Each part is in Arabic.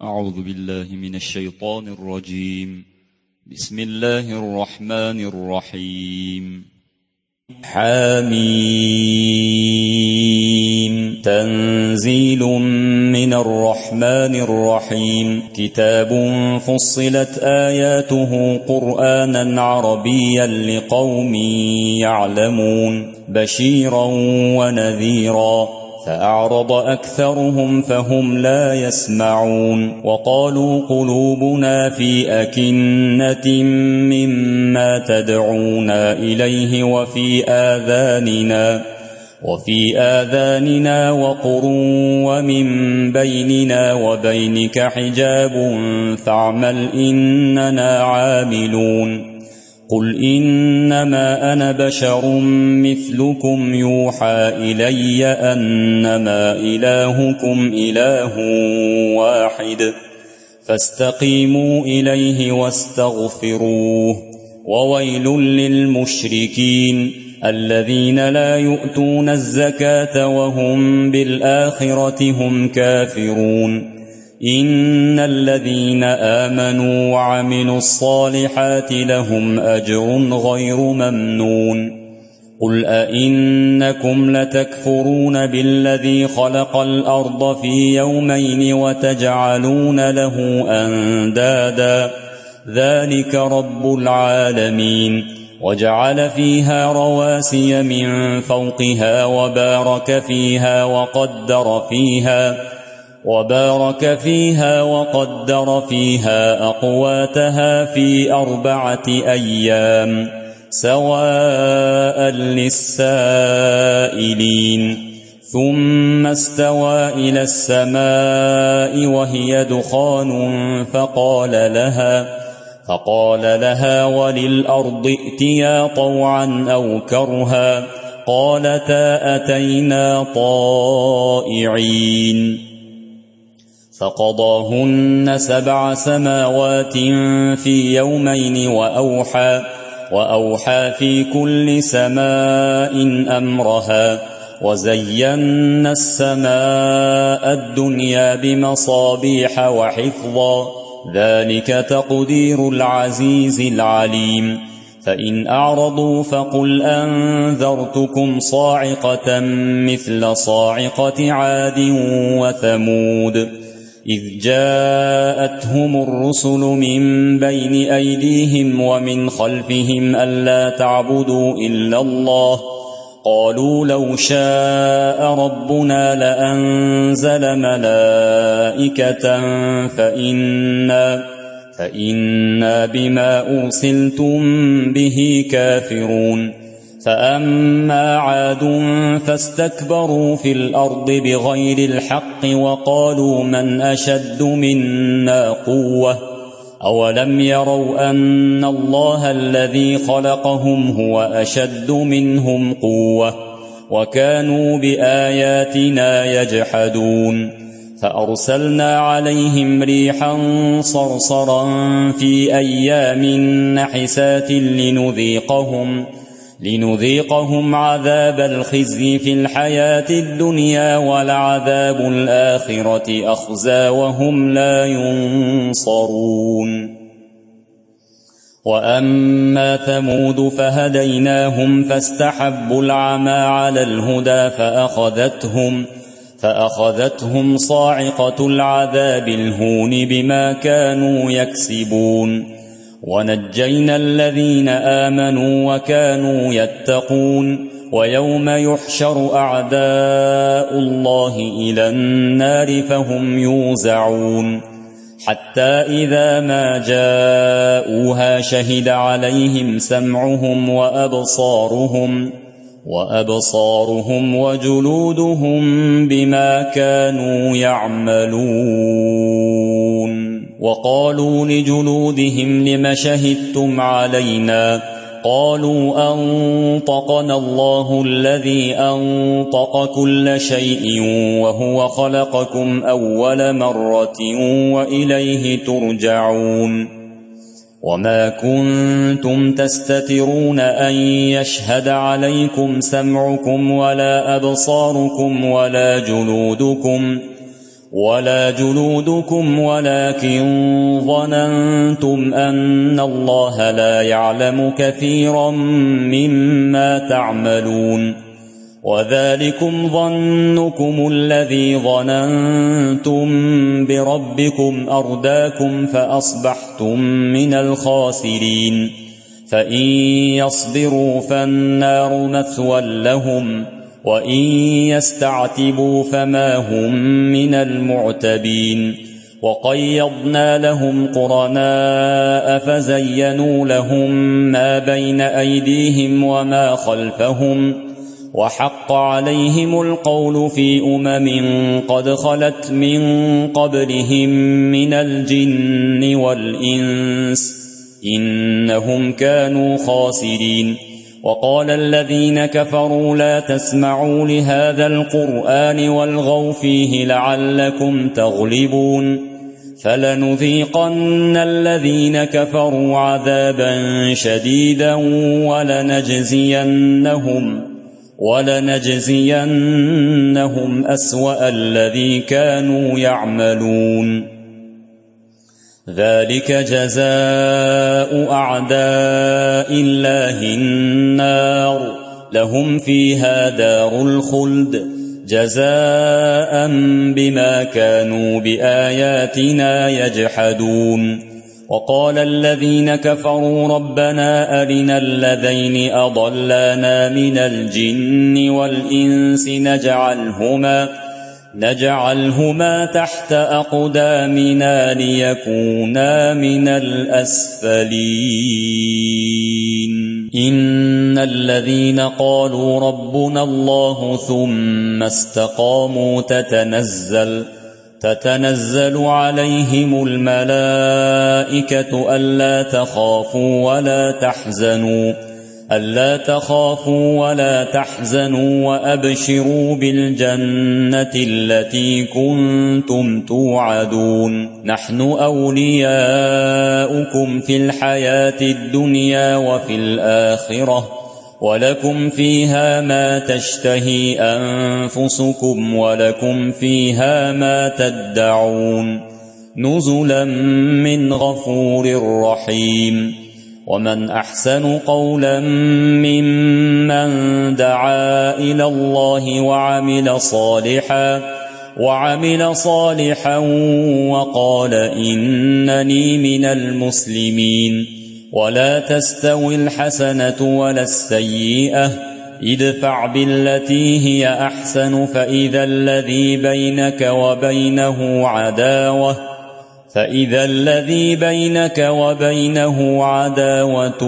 أعوذ بالله من الشيطان الرجيم. بسم الله الرحمن الرحيم. حميم. تنزيل من الرحمن الرحيم. كتاب فصلت آياته قرآنا عربيا لقوم يعلمون بشيرا ونذيرا فأعرض أكثرهم فهم لا يسمعون وقالوا قلوبنا في أكنة مما تدعونا إليه وفي آذاننا وقر ومن بيننا وبينك حجاب فاعمل إننا عاملون قل إنما أنا بشر مثلكم يوحى إلي أنما إلهكم إله واحد فاستقيموا إليه واستغفروه وويل للمشركين الذين لا يؤتون الزكاة وهم بالآخرة هم كافرون إن الذين آمنوا وعملوا الصالحات لهم أجر غير ممنون قل أئنكم لتكفرون بالذي خلق الأرض في يومين وتجعلون له أندادا ذلك رب العالمين وجعل فيها رواسي من فوقها وبارك فيها وقدر فيها أقواتها في 4 أيام سواء للسائلين ثم استوى إلى السماء وهي دخان فقال لها وللأرض ائتيا طوعا أو كرها قالتا أتينا طائعين فقضاهن 7 سماوات في يومين وأوحى في كل سماء أمرها وزينا السماء الدنيا بمصابيح وحفظا ذلك تقدير العزيز العليم فإن أعرضوا فقل أنذرتكم صاعقة مثل صاعقة عاد وثمود إذ جاءتهم الرسل من بين أيديهم ومن خلفهم ألا تعبدوا إلا الله قالوا لو شاء ربنا لأنزل ملائكة فإنا بما أرسلتم به كافرون فأما عاد فاستكبروا في الأرض بغير الحق وقالوا من أشد منا قوة أولم يروا أن الله الذي خلقهم هو أشد منهم قوة وكانوا بآياتنا يجحدون فأرسلنا عليهم ريحا صرصرا في أيام نحسات لنذيقهم عذاب الخزي في الحياة الدنيا ولعذاب الآخرة أخزى وهم لا ينصرون وأما ثمود فهديناهم فاستحبوا العمى على الهدى فأخذتهم صاعقة العذاب الهون بما كانوا يكسبون ونجينا الذين آمنوا وكانوا يتقون ويوم يحشر أعداء الله إلى النار فهم يوزعون حتى إذا ما جاءوها شهد عليهم سمعهم وأبصارهم وجلودهم بما كانوا يعملون وقالوا لجلودهم لم شهدتم علينا قالوا أنطقنا الله الذي أنطق كل شيء وهو خلقكم أول مرة وإليه ترجعون وما كنتم تستترون أن يشهد عليكم سمعكم ولا أبصاركم ولا جلودكم ولكن ظننتم أن الله لا يعلم كثيرا مما تعملون وذلكم ظنكم الذي ظننتم بربكم أرداكم فأصبحتم من الخاسرين فإن يصبروا فالنار مثوى لهم وإن يستعتبوا فما هم من المعتبين وقيضنا لهم قرناء فزينوا لهم ما بين أيديهم وما خلفهم وحق عليهم القول في قد خلت من قبلهم من الجن والإنس إنهم كانوا خاسرين وقال الذين كفروا لا تسمعوا لهذا القرآن والغوا فيه لعلكم تغلبون فلنذيقن الذين كفروا عذابا شديدا ولنجزينهم أسوأ الذي كانوا يعملون ذلك جزاء أعداء الله النار لهم فيها دار الخلد جزاء بما كانوا بآياتنا يجحدون وقال الذين كفروا ربنا أرنا الذين أضلانا من الجن والإنس نجعلهما تحت أقدامنا ليكونا من الأسفلين إن الذين قالوا ربنا الله ثم استقاموا تتنزل عليهم الملائكة ألا تخافوا ولا تحزنوا وأبشروا بالجنة التي كنتم توعدون نحن أولياؤكم في الحياة الدنيا وفي الآخرة ولكم فيها ما تشتهي أنفسكم ولكم فيها ما تدعون نزلا من غفور رحيم ومن أحسن قولا ممن دعا إلى الله وعمل صالحا وقال إنني من المسلمين ولا تستوي الحسنة ولا السيئة ادفع بالتي هي أحسن فإذا الذي بينك وبينه عداوة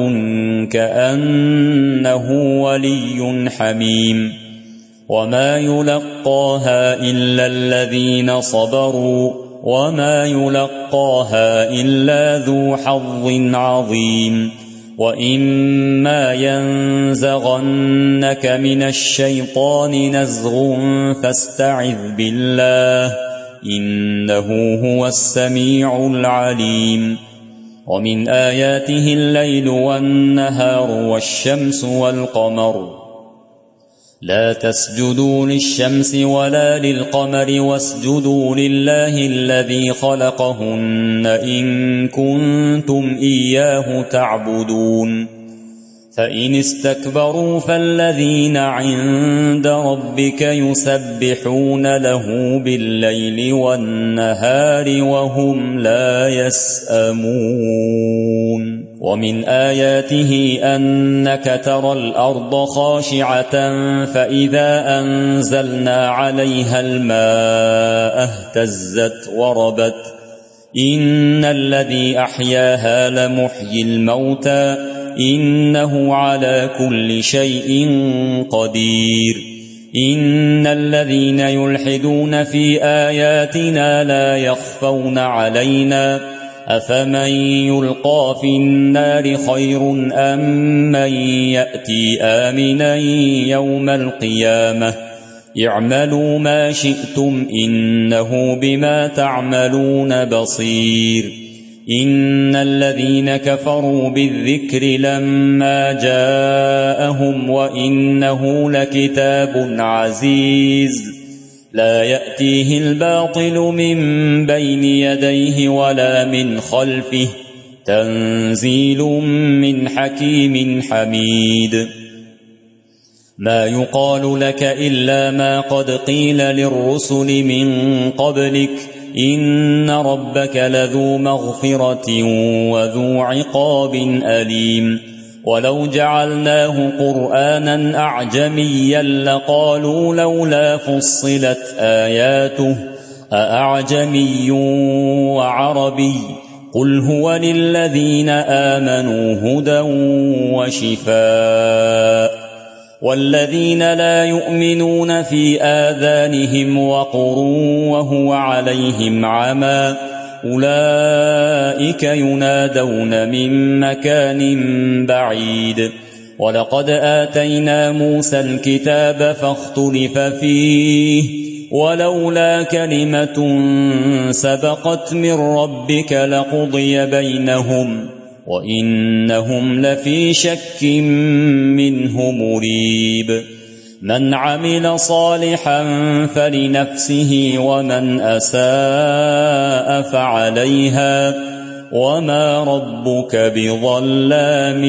كأنه ولي حميم وما يلقاها إلا الذين صبروا وما يلقاها إلا ذو حظ عظيم وإما ينزغنك من الشيطان نزغ فاستعذ بالله إنه هو السميع العليم ومن آياته الليل والنهار والشمس والقمر لا تسجدوا للشمس ولا للقمر واسجدوا لله الذي خلقهن إن كنتم إياه تعبدون فإن استكبروا فالذين عند ربك يسبحون له بالليل والنهار وهم لا يسأمون ومن آياته أنك ترى الأرض خاشعة فإذا أنزلنا عليها الماء اهتزت وربت إن الذي أحياها لمحيي الموتى إنه على كل شيء قدير إن الذين يلحدون في آياتنا لا يخفون علينا أفمن يلقى في النار خير أم من يأتي آمنا يوم القيامة اعملوا ما شئتم إنه بما تعملون بصير إن الذين كفروا بالذكر لما جاءهم وإنه لكتاب عزيز لا يأتيه الباطل من بين يديه ولا من خلفه تنزيل من حكيم حميد ما يقال لك إلا ما قد قيل للرسل من قبلك إن ربك لذو مغفرة وذو عقاب أليم ولو جعلناه قرآنا أعجميا لقالوا لولا فصلت آياته أأعجمي وعربي قل هو للذين آمنوا هدى وشفاء والذين لا يؤمنون في آذانهم وقر وهو عليهم عمى أولئك ينادون من مكان بعيد ولقد آتينا موسى الكتاب فاختلف فيه ولولا كلمة سبقت من ربك لقضي بينهم وإنهم لفي شك منه مريب من عمل صالحا فلنفسه ومن أساء فعليها وما ربك بظلام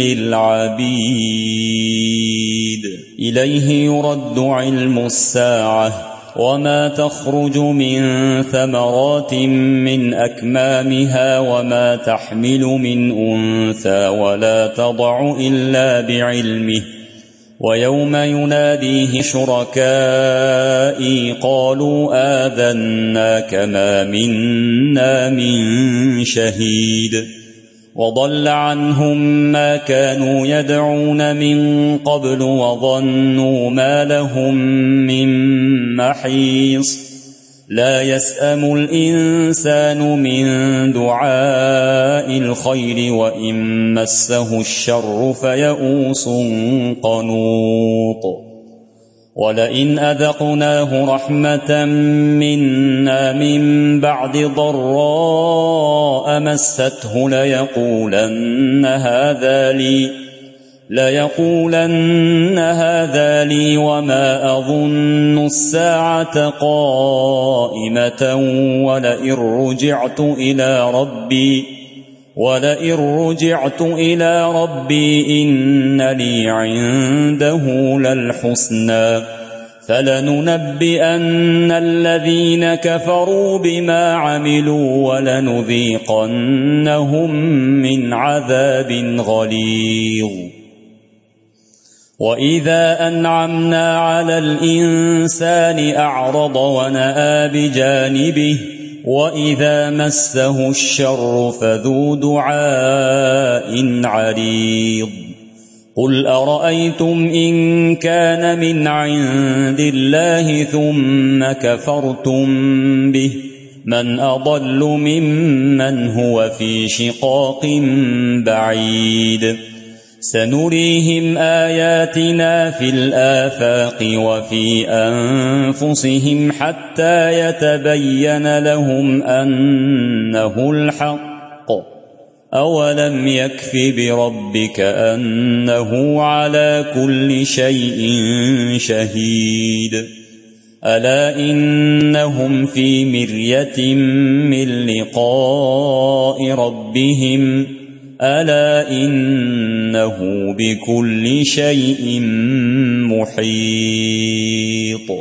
للعبيد إليه يرد علم الساعة وما تخرج من ثمرات من أكمامها وما تحمل من أنثى ولا تضع إلا بعلمه ويوم يناديه شركائي قالوا آذناك ما منا من شهيد وضل عنهم ما كانوا يدعون من قبل وظنوا ما لهم من محيص لا يسأم الإنسان من دعاء الخير وإن مسه الشر فيئوس قنوط ولئن أذقناه رحمة منا من بعد ضراء مسته ليقولن هذا لي وما أظن الساعة قائمة ولئن رجعت إلى ربي إن لي عنده للحسنى فلننبئن الذين كفروا بما عملوا ولنذيقنهم من عذاب غليظ وإذا أنعمنا على الإنسان أعرض ونأى بجانبه وإذا مسه الشر فذو دعاء عريض قل أرأيتم إن كان من عند الله ثم كفرتم به من أضل ممن هو في شقاق بعيد سنريهم آياتنا في الآفاق وفي أنفسهم حتى يتبين لهم أنه الحق أولم يكف بربك أنه على كل شيء شهيد ألا إنهم في مرية من لقاء ربهم ألا إنه بكل شيء محيط